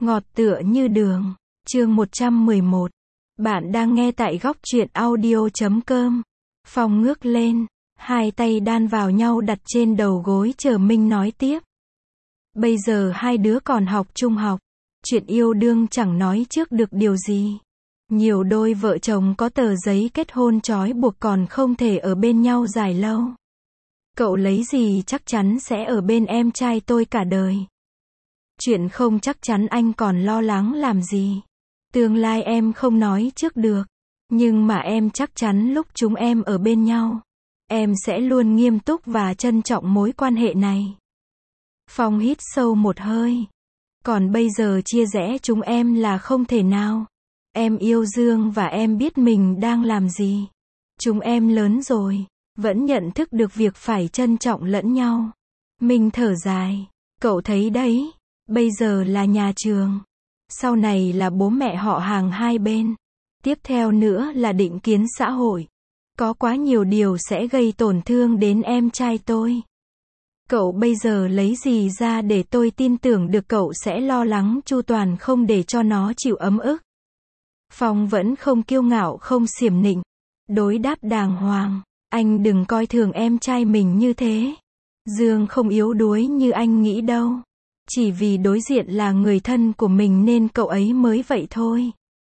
Ngọt tựa như đường. Chương 111. Bạn đang nghe tại góc truyện audio.com. Phong ngước lên, hai tay đan vào nhau đặt trên đầu gối chờ Minh nói tiếp. Bây giờ hai đứa còn học trung học, chuyện yêu đương chẳng nói trước được điều gì. Nhiều đôi vợ chồng có tờ giấy kết hôn trói buộc còn không thể ở bên nhau dài lâu. Cậu lấy gì chắc chắn sẽ ở bên em trai tôi cả đời. Chuyện không chắc chắn anh còn lo lắng làm gì. Tương lai em không nói trước được, nhưng mà em chắc chắn lúc chúng em ở bên nhau, em sẽ luôn nghiêm túc và trân trọng mối quan hệ này. Phong hít sâu một hơi. Còn bây giờ chia rẽ chúng em là không thể nào. Em yêu Dương và em biết mình đang làm gì. Chúng em lớn rồi, vẫn nhận thức được việc phải trân trọng lẫn nhau. Mình thở dài. Cậu thấy đấy, bây giờ là nhà trường. Sau này là bố mẹ họ hàng hai bên. Tiếp theo nữa là định kiến xã hội. Có quá nhiều điều sẽ gây tổn thương đến em trai tôi. Cậu bây giờ lấy gì ra để tôi tin tưởng được cậu sẽ lo lắng chu toàn không để cho nó chịu ấm ức. Phong vẫn không kiêu ngạo không xiểm nịnh. Đối đáp đàng hoàng. Anh đừng coi thường em trai mình như thế. Dương không yếu đuối như anh nghĩ đâu. Chỉ vì đối diện là người thân của mình nên cậu ấy mới vậy thôi.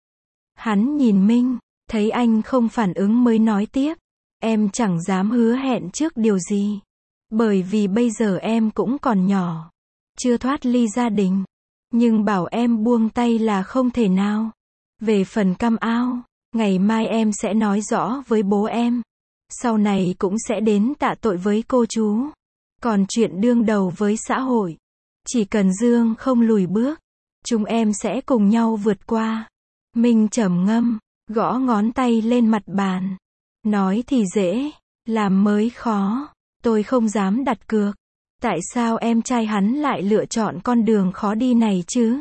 Hắn nhìn Minh, thấy anh không phản ứng mới nói tiếp. Em chẳng dám hứa hẹn trước điều gì. Bởi vì bây giờ em cũng còn nhỏ. Chưa thoát ly gia đình. Nhưng bảo em buông tay là không thể nào. Về phần cam ao, ngày mai em sẽ nói rõ với bố em. Sau này cũng sẽ đến tạ tội với cô chú. Còn chuyện đương đầu với xã hội, chỉ cần Dương không lùi bước, chúng em sẽ cùng nhau vượt qua. Minh trầm ngâm, gõ ngón tay lên mặt bàn. Nói thì dễ, làm mới khó. Tôi không dám đặt cược. Tại sao em trai hắn lại lựa chọn con đường khó đi này chứ?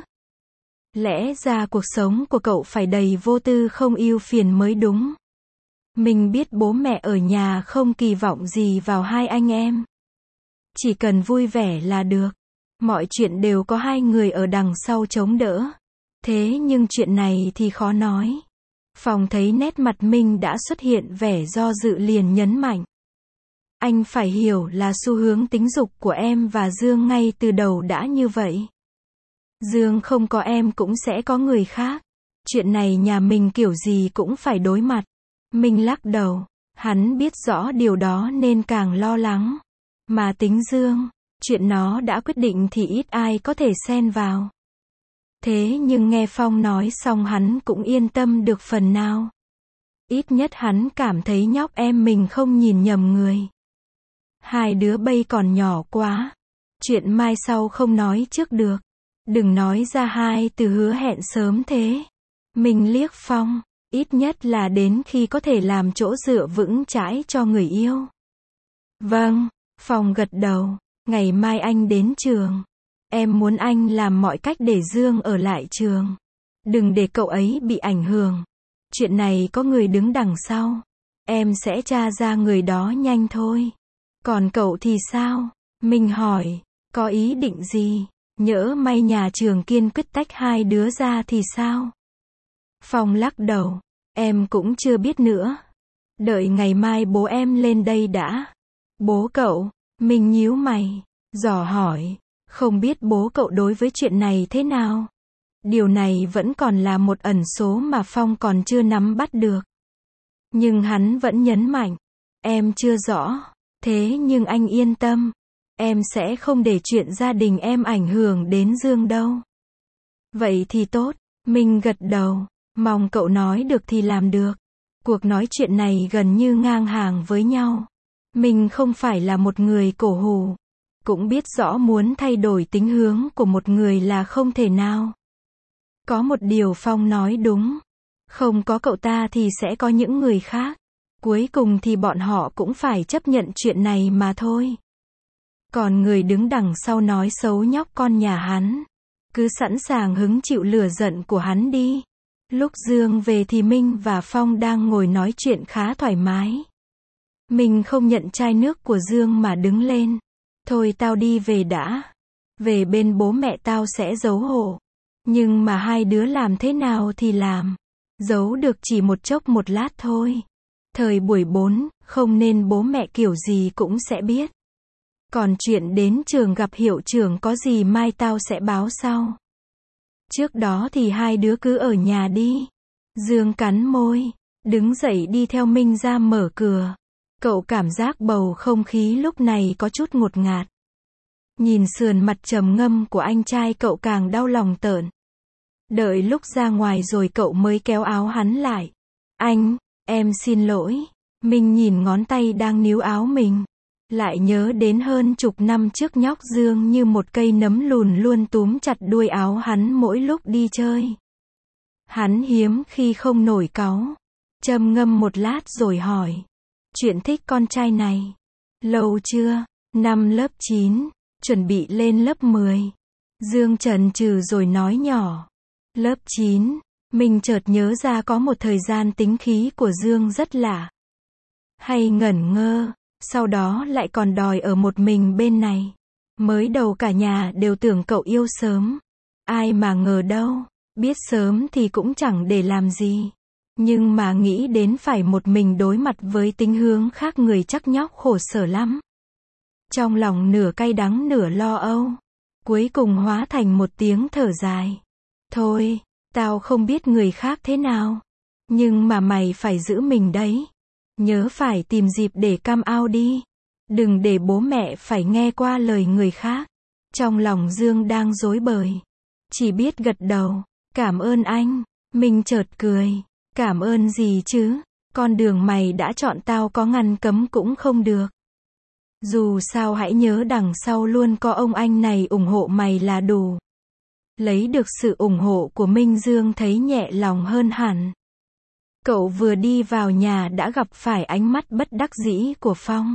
Lẽ ra cuộc sống của cậu phải đầy vô tư không ưu phiền mới đúng. Mình biết bố mẹ ở nhà không kỳ vọng gì vào hai anh em. Chỉ cần vui vẻ là được. Mọi chuyện đều có hai người ở đằng sau chống đỡ. Thế nhưng chuyện này thì khó nói. Phong thấy nét mặt Minh đã xuất hiện vẻ do dự liền nhấn mạnh. Anh phải hiểu là xu hướng tính dục của em và Dương ngay từ đầu đã như vậy. Dương không có em cũng sẽ có người khác. Chuyện này nhà mình kiểu gì cũng phải đối mặt. Minh lắc đầu. Hắn biết rõ điều đó nên càng lo lắng. Mà tính Dương, chuyện nó đã quyết định thì ít ai có thể xen vào. Thế nhưng nghe Phong nói xong hắn cũng yên tâm được phần nào. Ít nhất hắn cảm thấy nhóc em mình không nhìn nhầm người. Hai đứa bây còn nhỏ quá. Chuyện mai sau không nói trước được. Đừng nói ra hai từ hứa hẹn sớm thế. Mình liếc Phong, ít nhất là đến khi có thể làm chỗ dựa vững chãi cho người yêu. Vâng, Phong gật đầu. Ngày mai anh đến trường. Em muốn anh làm mọi cách để Dương ở lại trường. Đừng để cậu ấy bị ảnh hưởng. Chuyện này có người đứng đằng sau. Em sẽ tra ra người đó nhanh thôi. Còn cậu thì sao? Mình hỏi, có ý định gì? Nhỡ may nhà trường kiên quyết tách hai đứa ra thì sao? Phong lắc đầu, em cũng chưa biết nữa. Đợi ngày mai bố em lên đây đã. Bố cậu? Mình nhíu mày, dò hỏi, không biết bố cậu đối với chuyện này thế nào? Điều này vẫn còn là một ẩn số mà Phong còn chưa nắm bắt được. Nhưng hắn vẫn nhấn mạnh, em chưa rõ, thế nhưng anh yên tâm, em sẽ không để chuyện gia đình em ảnh hưởng đến Dương đâu. Vậy thì tốt, mình gật đầu, mong cậu nói được thì làm được. Cuộc nói chuyện này gần như ngang hàng với nhau. Mình không phải là một người cổ hủ, cũng biết rõ muốn thay đổi tính hướng của một người là không thể nào. Có một điều Phong nói đúng, không có cậu ta thì sẽ có những người khác. Cuối cùng thì bọn họ cũng phải chấp nhận chuyện này mà thôi. Còn người đứng đằng sau nói xấu nhóc con nhà hắn, cứ sẵn sàng hứng chịu lửa giận của hắn đi. Lúc Dương về thì Minh và Phong đang ngồi nói chuyện khá thoải mái. Mình không nhận chai nước của Dương mà đứng lên. Thôi tao đi về đã. Về bên bố mẹ tao sẽ xấu hổ. Nhưng mà hai đứa làm thế nào thì làm. Giấu được chỉ một chốc một lát thôi. Thời buổi 4, không nên bố mẹ kiểu gì cũng sẽ biết. Còn chuyện đến trường gặp hiệu trưởng có gì mai tao sẽ báo sau. Trước đó thì hai đứa cứ ở nhà đi. Dương cắn môi, đứng dậy đi theo Minh ra mở cửa. Cậu cảm giác bầu không khí lúc này có chút ngột ngạt. Nhìn sườn mặt trầm ngâm của anh trai cậu càng đau lòng tởn. Đợi lúc ra ngoài rồi cậu mới kéo áo hắn lại. Anh, em xin lỗi. Minh nhìn ngón tay đang níu áo mình. Lại nhớ đến hơn chục năm trước nhóc Dương như một cây nấm lùn luôn túm chặt đuôi áo hắn mỗi lúc đi chơi. Hắn hiếm khi không nổi cáu. Trầm ngâm một lát rồi hỏi. Chuyện thích con trai này. Lâu chưa? Năm lớp 9, chuẩn bị lên lớp 10. Dương chần chừ rồi nói nhỏ. Lớp 9, mình chợt nhớ ra có một thời gian tính khí của Dương rất lạ. Hay ngẩn ngơ, sau đó lại còn đòi ở một mình bên này. Mới đầu cả nhà đều tưởng cậu yêu sớm. Ai mà ngờ đâu, biết sớm thì cũng chẳng để làm gì. Nhưng mà nghĩ đến phải một mình đối mặt với tính hướng khác người chắc nhóc khổ sở lắm. Trong lòng nửa cay đắng nửa lo âu. Cuối cùng hóa thành một tiếng thở dài. Thôi, tao không biết người khác thế nào. Nhưng mà mày phải giữ mình đấy. Nhớ phải tìm dịp để come out đi. Đừng để bố mẹ phải nghe qua lời người khác. Trong lòng Dương đang rối bời. Chỉ biết gật đầu. Cảm ơn anh. Mình chợt cười. Cảm ơn gì chứ? Con đường mày đã chọn tao có ngăn cấm cũng không được. Dù sao hãy nhớ đằng sau luôn có ông anh này ủng hộ mày là đủ. Lấy được sự ủng hộ của Minh, Dương thấy nhẹ lòng hơn hẳn. Cậu vừa đi vào nhà đã gặp phải ánh mắt bất đắc dĩ của Phong.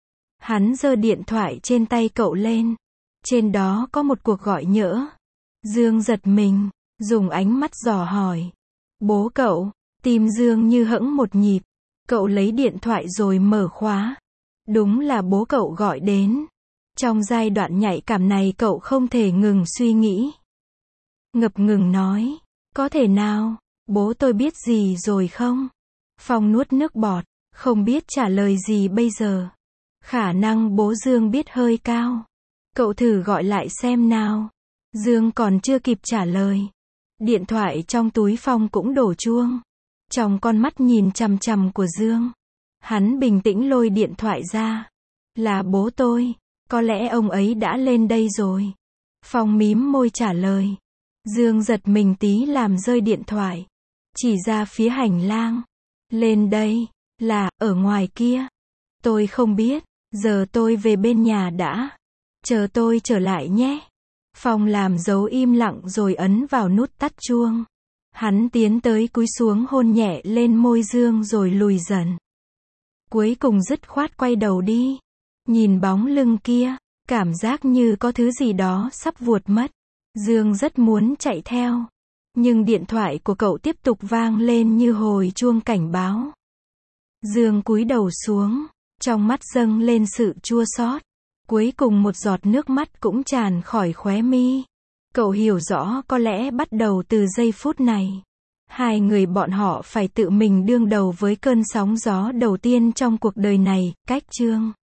Hắn giơ điện thoại trên tay cậu lên. Trên đó có một cuộc gọi nhỡ. Dương giật mình, dùng ánh mắt dò hỏi. Bố cậu? Tim Dương như hững một nhịp. Cậu lấy điện thoại rồi mở khóa. Đúng là bố cậu gọi đến. Trong giai đoạn nhạy cảm này cậu không thể ngừng suy nghĩ. Ngập ngừng nói. Có thể nào, bố tôi biết gì rồi không? Phong nuốt nước bọt, không biết trả lời gì bây giờ. Khả năng bố Dương biết hơi cao. Cậu thử gọi lại xem nào. Dương còn chưa kịp trả lời. Điện thoại trong túi Phong cũng đổ chuông. Trong con mắt nhìn chằm chằm của Dương. Hắn bình tĩnh lôi điện thoại ra. Là bố tôi. Có lẽ ông ấy đã lên đây rồi. Phong mím môi trả lời. Dương giật mình tí làm rơi điện thoại. Chỉ ra phía hành lang. Lên đây. Là, ở ngoài kia. Tôi không biết. Giờ tôi về bên nhà đã. Chờ tôi trở lại nhé. Phong làm dấu im lặng rồi ấn vào nút tắt chuông. Hắn tiến tới cúi xuống hôn nhẹ lên môi Dương rồi lùi dần. Cuối cùng dứt khoát quay đầu đi. Nhìn bóng lưng kia, cảm giác như có thứ gì đó sắp vuột mất. Dương rất muốn chạy theo. Nhưng điện thoại của cậu tiếp tục vang lên như hồi chuông cảnh báo. Dương cúi đầu xuống, trong mắt dâng lên sự chua xót. Cuối cùng một giọt nước mắt cũng tràn khỏi khóe mi. Cậu hiểu rõ có lẽ bắt đầu từ giây phút này. Hai người bọn họ phải tự mình đương đầu với cơn sóng gió đầu tiên trong cuộc đời này. Cách chương